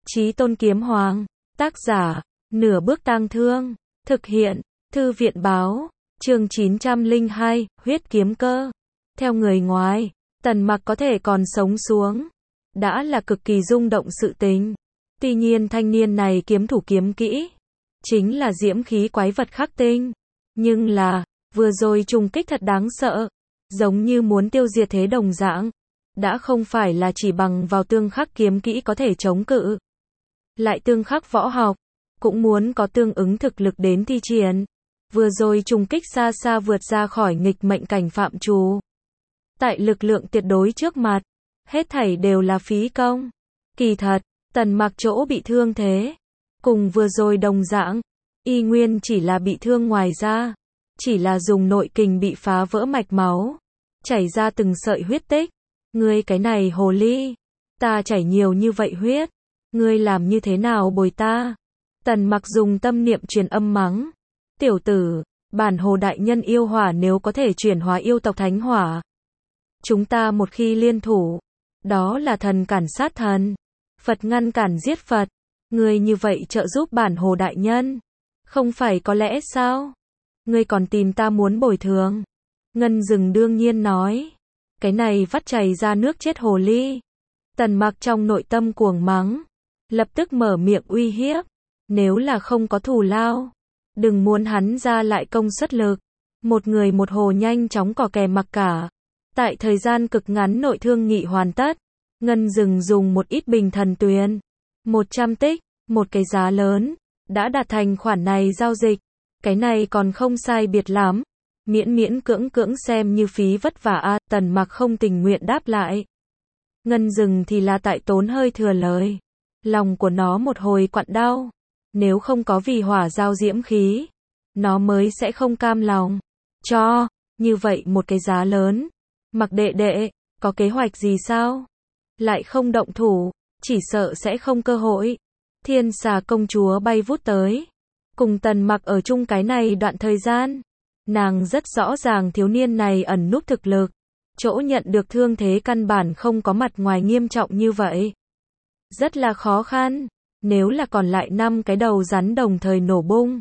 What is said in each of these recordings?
Chí Tôn Kiếm Hoàng. Tác giả, Nửa Bước Tang Thương. Thực hiện, Thư viện Báo. Chương 902, Huyết Kiếm Cơ. Theo người ngoài, Tần Mặc có thể còn sống xuống, đã là cực kỳ rung động sự tình. Tuy nhiên thanh niên này kiếm thủ kiếm kỹ, chính là diễm khí quái vật khắc tinh. Nhưng là, vừa rồi trùng kích thật đáng sợ, giống như muốn tiêu diệt thế đồng dạng. Đã không phải là chỉ bằng vào tương khắc kiếm kỹ có thể chống cự. Lại tương khắc võ học, cũng muốn có tương ứng thực lực đến thi triển. Vừa rồi trùng kích xa xa vượt ra khỏi nghịch mệnh cảnh phạm trù. Tại lực lượng tuyệt đối trước mặt, hết thảy đều là phí công. Kỳ thật, Tần Mặc chỗ bị thương thế, cùng vừa rồi đồng dạng, y nguyên chỉ là bị thương ngoài ra, chỉ là dùng nội kình bị phá vỡ mạch máu, chảy ra từng sợi huyết tích. Ngươi cái này hồ ly, ta chảy nhiều như vậy huyết, ngươi làm như thế nào bồi ta? Tần Mặc dùng tâm niệm truyền âm mắng. Tiểu tử, bản hồ đại nhân yêu hỏa nếu có thể chuyển hóa yêu tộc thánh hỏa, chúng ta một khi liên thủ, đó là thần cản sát thần, Phật ngăn cản giết Phật. Ngươi như vậy trợ giúp bản hồ đại nhân, không phải có lẽ sao? Ngươi còn tìm ta muốn bồi thường? Ngân Dừng đương nhiên nói. Cái này vắt chảy ra nước chết hồ ly. Tần Mặc trong nội tâm cuồng mắng, lập tức mở miệng uy hiếp. Nếu là không có thù lao, đừng muốn hắn ra lại công suất lực. Một người một hồ nhanh chóng cò kè mặc cả. Tại thời gian cực ngắn nội thương nghị hoàn tất, Ngân Dừng dùng một ít bình thần tuyền, 100 tích, một cái giá lớn, đã đạt thành khoản này giao dịch. Cái này còn không sai biệt lắm. Miễn miễn cưỡng cưỡng xem như phí vất vả a. Tần Mặc không tình nguyện đáp lại. Ngân Dừng thì là tại tốn hơi thừa lời. Lòng của nó một hồi quặn đau. Nếu không có vì hỏa giao diễm khí, nó mới sẽ không cam lòng cho như vậy một cái giá lớn. Mặc đệ đệ, có kế hoạch gì sao? Lại không động thủ, chỉ sợ sẽ không cơ hội. Thiên Xà công chúa bay vút tới, cùng Tần Mặc ở chung cái này đoạn thời gian. Nàng rất rõ ràng thiếu niên này ẩn núp thực lực, chỗ nhận được thương thế căn bản không có mặt ngoài nghiêm trọng như vậy. Rất là khó khăn, nếu là còn lại 5 cái đầu rắn đồng thời nổ bung,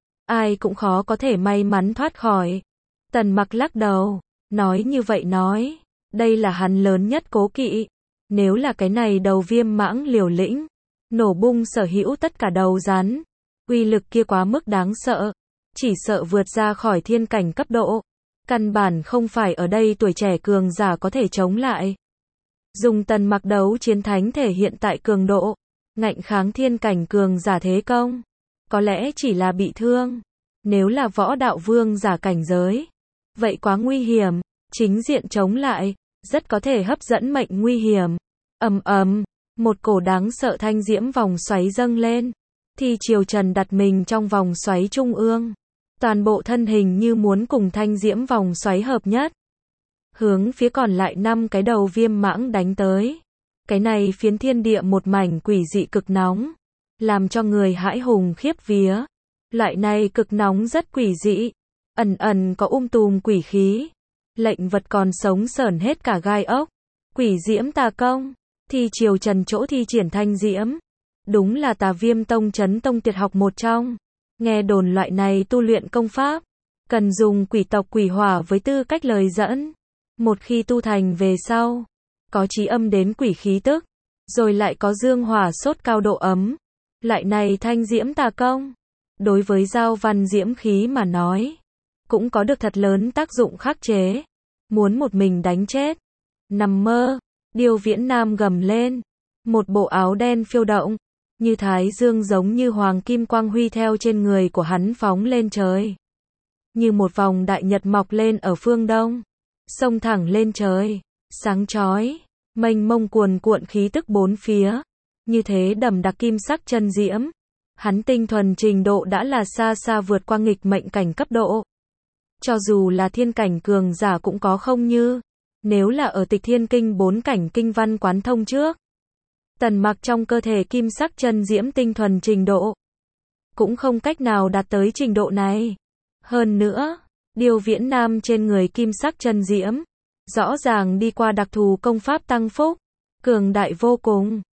ai cũng khó có thể may mắn thoát khỏi. Tần Mặc lắc đầu, nói như vậy nói, đây là hắn lớn nhất cố kỵ. Nếu là cái này đầu viêm mãng liều lĩnh, nổ bung sở hữu tất cả đầu rắn, uy lực kia quá mức đáng sợ. Chỉ sợ vượt ra khỏi thiên cảnh cấp độ, căn bản không phải ở đây tuổi trẻ cường giả có thể chống lại. Dùng Tần Mặc đấu chiến thánh thể hiện tại cường độ, ngạnh kháng thiên cảnh cường giả thế công, có lẽ chỉ là bị thương. Nếu là võ đạo vương giả cảnh giới, vậy quá nguy hiểm, chính diện chống lại, rất có thể hấp dẫn mệnh nguy hiểm. Ầm ầm, một cổ đáng sợ thanh diễm vòng xoáy dâng lên. Thi Triều Trần đặt mình trong vòng xoáy trung ương. Toàn bộ thân hình như muốn cùng thanh diễm vòng xoáy hợp nhất. Hướng phía còn lại 5 cái đầu viêm mãng đánh tới. Cái này phiến thiên địa một mảnh quỷ dị cực nóng, làm cho người hãi hùng khiếp vía. Loại này cực nóng rất quỷ dị, ẩn ẩn có tùm quỷ khí. Lệnh vật còn sống sởn hết cả gai ốc. Quỷ diễm tà công, Thi Triều Trần chỗ thi triển thanh diễm. Đúng là Tà Viêm Tông Chấn Tông tuyệt học một trong. Nghe đồn loại này tu luyện công pháp, cần dùng quỷ tộc quỷ hỏa với tư cách lời dẫn. Một khi tu thành về sau, có chí âm đến quỷ khí tức, rồi lại có dương hỏa sốt cao độ ấm. Loại này thanh diễm tà công, đối với giao văn diễm khí mà nói, cũng có được thật lớn tác dụng khắc chế. Muốn một mình đánh chết. Nằm mơ, Điêu Viễn Nam gầm lên. Một bộ áo đen phiêu động, như thái dương giống như hoàng kim quang huy theo trên người của hắn phóng lên trời. Như một vòng đại nhật mọc lên ở phương đông, xông thẳng lên trời, sáng chói, mênh mông cuồn cuộn khí tức bốn phía, như thế đậm đặc kim sắc chân diễm. Hắn tinh thuần trình độ đã là xa xa vượt qua nghịch mệnh cảnh cấp độ. Cho dù là thiên cảnh cường giả cũng có không như, nếu là ở Tịch Thiên Kinh 4 cảnh kinh văn quán thông trước, Tần Mặc trong cơ thể kim sắc chân diễm tinh thuần trình độ, cũng không cách nào đạt tới trình độ này. Hơn nữa, Điêu Viễn Nam trên người kim sắc chân diễm, rõ ràng đi qua đặc thù công pháp tăng phúc, cường đại vô cùng.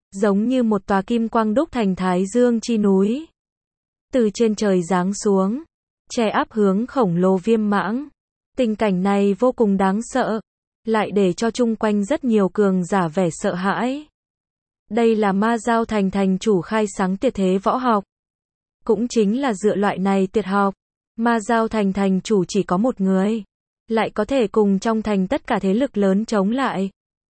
giống như một tòa kim quang đúc thành Thái Dương chi núi. Từ trên trời giáng xuống, che áp hướng khổng lồ Viêm Mãng. Tình cảnh này vô cùng đáng sợ, lại để cho chung quanh rất nhiều cường giả vẻ sợ hãi. Đây là Ma Dao Thành thành chủ khai sáng tuyệt thế võ học. Cũng chính là dựa loại này tuyệt học, Ma Dao Thành thành chủ chỉ có một người, lại có thể cùng trong thành tất cả thế lực lớn chống lại.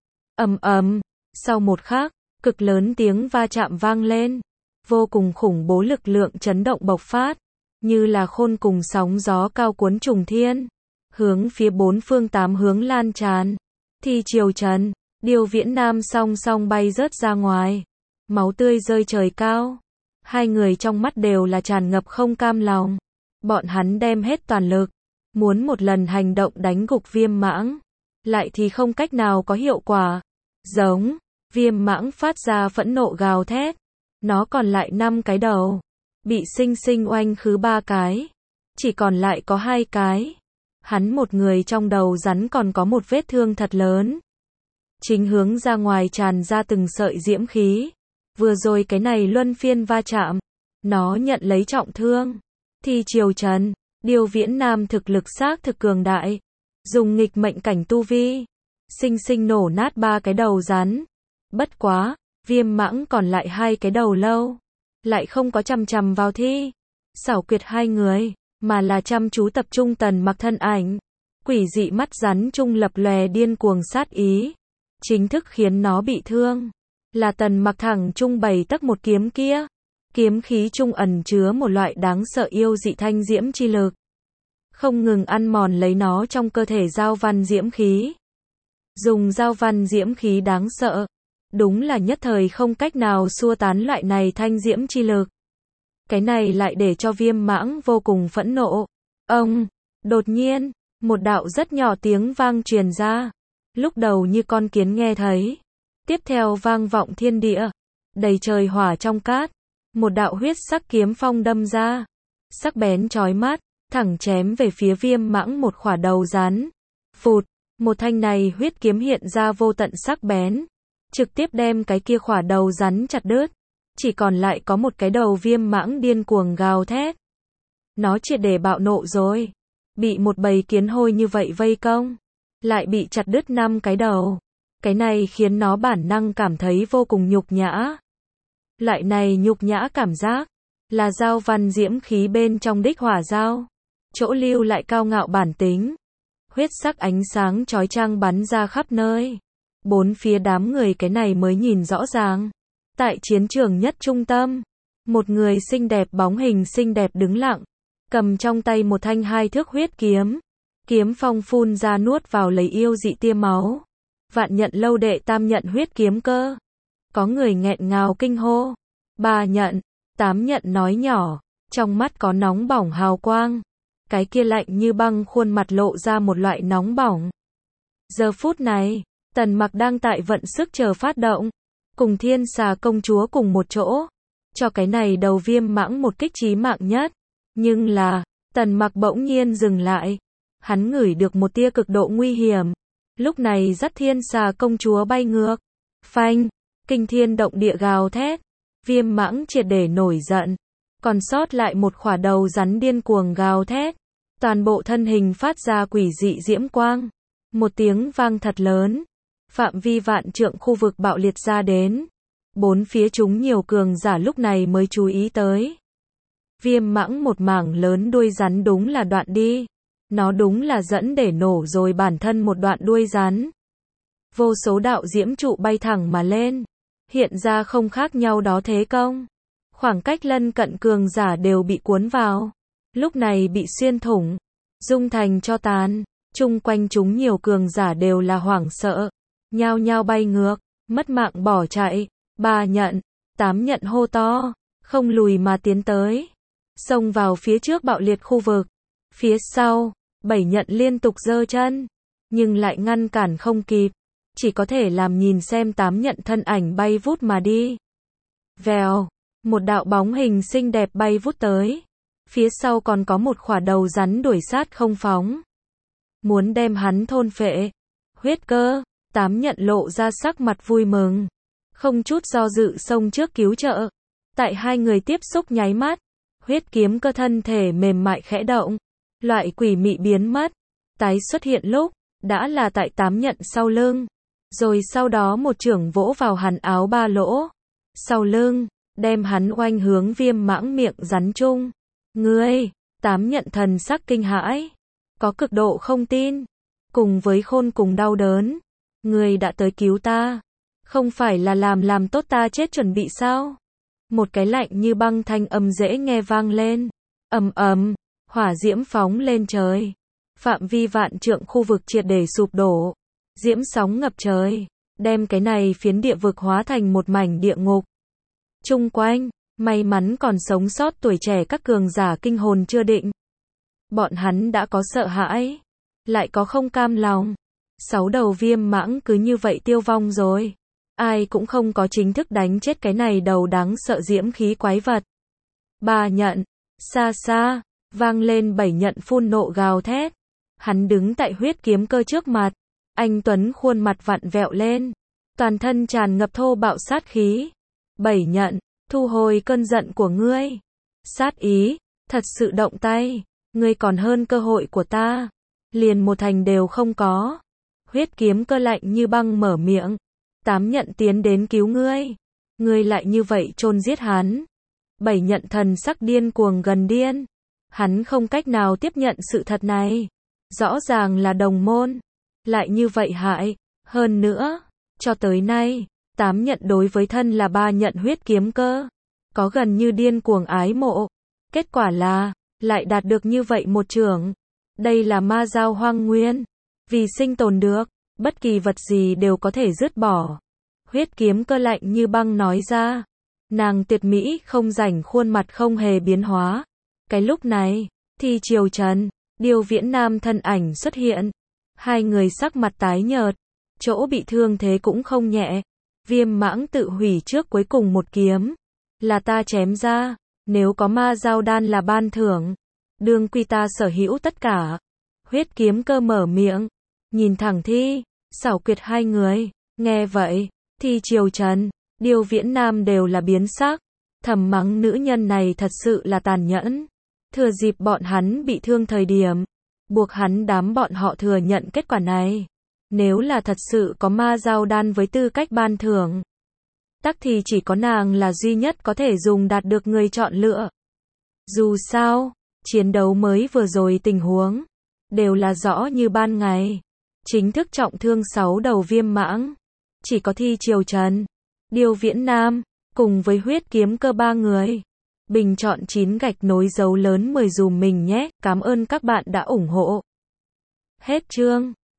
Ầm ầm, sau một khắc, cực lớn tiếng va chạm vang lên, vô cùng khủng bố lực lượng chấn động bộc phát, như là khôn cùng sóng gió cao cuốn trùng thiên, hướng phía bốn phương tám hướng lan tràn. Thi Triều Trần, Điêu Viễn Nam song song bay rớt ra ngoài, máu tươi rơi trời cao. Hai người trong mắt đều là tràn ngập không cam lòng. Bọn hắn đem hết toàn lực, muốn một lần hành động đánh gục Viêm Mãng, lại thì không cách nào có hiệu quả. Giống, Viêm Mãng phát ra phẫn nộ gào thét. Nó còn lại 5 cái đầu, bị sinh sinh oanh khứ 3 cái, chỉ còn lại có 2 cái. Hắn một người trong đầu rắn còn có một vết thương thật lớn, chính hướng ra ngoài tràn ra từng sợi diễm khí. Vừa rồi cái này luân phiên va chạm, nó nhận lấy trọng thương. Thi Triều Trần, Điêu Viễn Nam thực lực xác thực cường đại, dùng nghịch mệnh cảnh tu vi, sinh sinh nổ nát 3 cái đầu rắn. Bất quá, Viêm Mãng còn lại 2 cái đầu lâu, lại không có chằm chằm vào Thi Xảo Quyệt hai người, mà là chăm chú tập trung Tần Mặc thân ảnh. Quỷ dị mắt rắn trung lập lòe điên cuồng sát ý, chính thức khiến nó bị thương. Là Tần Mặc thẳng trung 7 tấc một kiếm kia, kiếm khí trung ẩn chứa một loại đáng sợ yêu dị thanh diễm chi lực, không ngừng ăn mòn lấy nó trong cơ thể giao văn diễm khí. Dùng giao văn diễm khí đáng sợ, đúng là nhất thời không cách nào xua tán loại này thanh diễm chi lực. Cái này lại để cho Viêm Mãng vô cùng phẫn nộ. Ông, đột nhiên, một đạo rất nhỏ tiếng vang truyền ra, lúc đầu như con kiến nghe thấy, tiếp theo vang vọng thiên địa, đầy trời hỏa trong cát, một đạo huyết sắc kiếm phong đâm ra, sắc bén chói mắt, thẳng chém về phía Viêm Mãng một khỏa đầu rắn. Phụt, một thanh này huyết kiếm hiện ra vô tận sắc bén, trực tiếp đem cái kia khỏa đầu rắn chặt đứt, chỉ còn lại có một cái đầu. Viêm Mãng điên cuồng gào thét. Nó triệt để bạo nộ rồi, bị một bầy kiến hôi như vậy vây công, lại bị chặt đứt 5 cái đầu. Cái này khiến nó bản năng cảm thấy vô cùng nhục nhã. Loại này nhục nhã cảm giác, là giao văn diễm khí bên trong đích hỏa giao, chỗ lưu lại cao ngạo bản tính. Huyết sắc ánh sáng chói chang bắn ra khắp nơi. Bốn phía đám người cái này mới nhìn rõ ràng. Tại chiến trường nhất trung tâm, một người xinh đẹp bóng hình xinh đẹp đứng lặng, cầm trong tay một thanh 2 thước huyết kiếm. Kiếm phong phun ra nuốt vào lấy yêu dị tia máu. Vạn nhận lâu đệ tam nhận huyết kiếm cơ. Có người nghẹn ngào kinh hô. 3 nhận, 8 nhận nói nhỏ, trong mắt có nóng bỏng hào quang. Cái kia lạnh như băng khuôn mặt lộ ra một loại nóng bỏng. Giờ phút này, Tần Mặc đang tại vận sức chờ phát động, cùng Thiên Xà công chúa cùng một chỗ, cho cái này đầu Viêm Mãng một kích chí mạng nhất. Nhưng là, Tần Mặc bỗng nhiên dừng lại. Hắn ngửi được một tia cực độ nguy hiểm. Lúc này dắt Thiên Xà công chúa bay ngược. Phanh, kinh thiên động địa gào thét. Viêm Mãng triệt để nổi giận. Còn sót lại một khỏa đầu rắn điên cuồng gào thét. Toàn bộ thân hình phát ra quỷ dị diễm quang. Một tiếng vang thật lớn. Phạm vi vạn trượng khu vực bạo liệt ra đến. Bốn phía chúng nhiều cường giả lúc này mới chú ý tới. Viêm Mãng một mảng lớn đuôi rắn đúng là đoạn đi. Nó đúng là dẫn để nổ rồi bản thân một đoạn đuôi rắn. Vô số đạo diễm trụ bay thẳng mà lên. Hiện ra không khác nhau đó thế công. Khoảng cách lân cận cường giả đều bị cuốn vào. Lúc này bị xuyên thủng. Dung thành cho tàn. Chung quanh chúng nhiều cường giả đều là hoảng sợ. Nhao nhao bay ngược. Mất mạng bỏ chạy. 3 nhận, 8 nhận hô to. Không lùi mà tiến tới. Xông vào phía trước bạo liệt khu vực. Phía sau, 7 nhận liên tục giơ chân. Nhưng lại ngăn cản không kịp. Chỉ có thể làm nhìn xem 8 nhận thân ảnh bay vút mà đi. Vèo, một đạo bóng hình xinh đẹp bay vút tới. Phía sau còn có một khỏa đầu rắn đuổi sát không phóng. Muốn đem hắn thôn phệ. Huyết cơ, 8 nhận lộ ra sắc mặt vui mừng. không chút do dự xông trước cứu trợ. Tại hai người tiếp xúc nháy mắt, huyết kiếm cơ thân thể mềm mại khẽ động, loại quỷ mị biến mất, tái xuất hiện lúc, đã là tại tám nhận sau lưng. Rồi sau đó một chưởng vỗ vào hắn áo ba lỗ, sau lưng, đem hắn oanh hướng Viêm Mãng miệng rắn chung. Ngươi, tám nhận thần sắc kinh hãi, có cực độ không tin, cùng với khôn cùng đau đớn. Ngươi đã tới cứu ta, không phải là làm tốt ta chết chuẩn bị sao? Một cái lạnh như băng thanh âm dễ nghe vang lên. Ầm ầm, hỏa diễm phóng lên trời. Phạm vi vạn trượng khu vực triệt để sụp đổ. Diễm sóng ngập trời, đem cái này phiến địa vực hóa thành một mảnh địa ngục. Chung quanh, may mắn còn sống sót tuổi trẻ các cường giả kinh hồn chưa định. Bọn hắn đã có sợ hãi, lại có không cam lòng. 6 đầu Viêm Mãng cứ như vậy tiêu vong rồi. Ai cũng không có chính thức đánh chết cái này đầu đáng sợ diễm khí quái vật. Ba nhận, xa xa, vang lên 7 nhận phun nộ gào thét. Hắn đứng tại huyết kiếm cơ trước mặt. Anh Tuấn khuôn mặt vặn vẹo lên. Toàn thân tràn ngập thô bạo sát khí. 7 nhận, thu hồi cơn giận của ngươi. Sát ý, thật sự động tay. Ngươi còn hơn cơ hội của ta. Liền một thành đều không có. Huyết kiếm cơ lạnh như băng mở miệng. 8 nhận tiến đến cứu ngươi. Ngươi lại như vậy chôn giết hắn. 7 nhận thần sắc điên cuồng gần điên. Hắn không cách nào tiếp nhận sự thật này. Rõ ràng là đồng môn. Lại như vậy hại. Hơn nữa, cho tới nay, 8 nhận đối với thân là 3 nhận huyết kiếm cơ. Có gần như điên cuồng ái mộ. Kết quả là, lại đạt được như vậy một chưởng. Đây là ma giao hoang nguyên. Vì sinh tồn được, bất kỳ vật gì đều có thể dứt bỏ. Huyết kiếm cơ lạnh như băng nói ra. Nàng tuyệt mỹ không rảnh khuôn mặt không hề biến hóa. Cái lúc này, Thi Triều Trần, Điêu Viễn Nam thân ảnh xuất hiện. Hai người sắc mặt tái nhợt, chỗ bị thương thế cũng không nhẹ. Viêm Mãng tự hủy trước cuối cùng một kiếm. Là ta chém ra, nếu có ma giao đan là ban thưởng. Đương quy ta sở hữu tất cả. Huyết kiếm cơ mở miệng, nhìn thẳng Thi, Xảo Quyệt hai người. Nghe vậy, Thi Triều Trần, Điêu Viễn Nam đều là biến sắc. Thầm mắng nữ nhân này thật sự là tàn nhẫn. Thừa dịp bọn hắn bị thương thời điểm, buộc hắn đám bọn họ thừa nhận kết quả này. Nếu là thật sự có ma giao đan với tư cách ban thưởng, tắc thì chỉ có nàng là duy nhất có thể dùng đạt được người chọn lựa. Dù sao, chiến đấu mới vừa rồi tình huống, đều là rõ như ban ngày. Chính thức trọng thương 6 đầu Viêm Mãng. Chỉ có Thi Triều Trần, Điêu Viễn Nam, cùng với huyết kiếm cơ 3 người. Bình chọn 9 gạch nối dấu lớn 10 dùm mình nhé. Cảm ơn các bạn đã ủng hộ. Hết chương.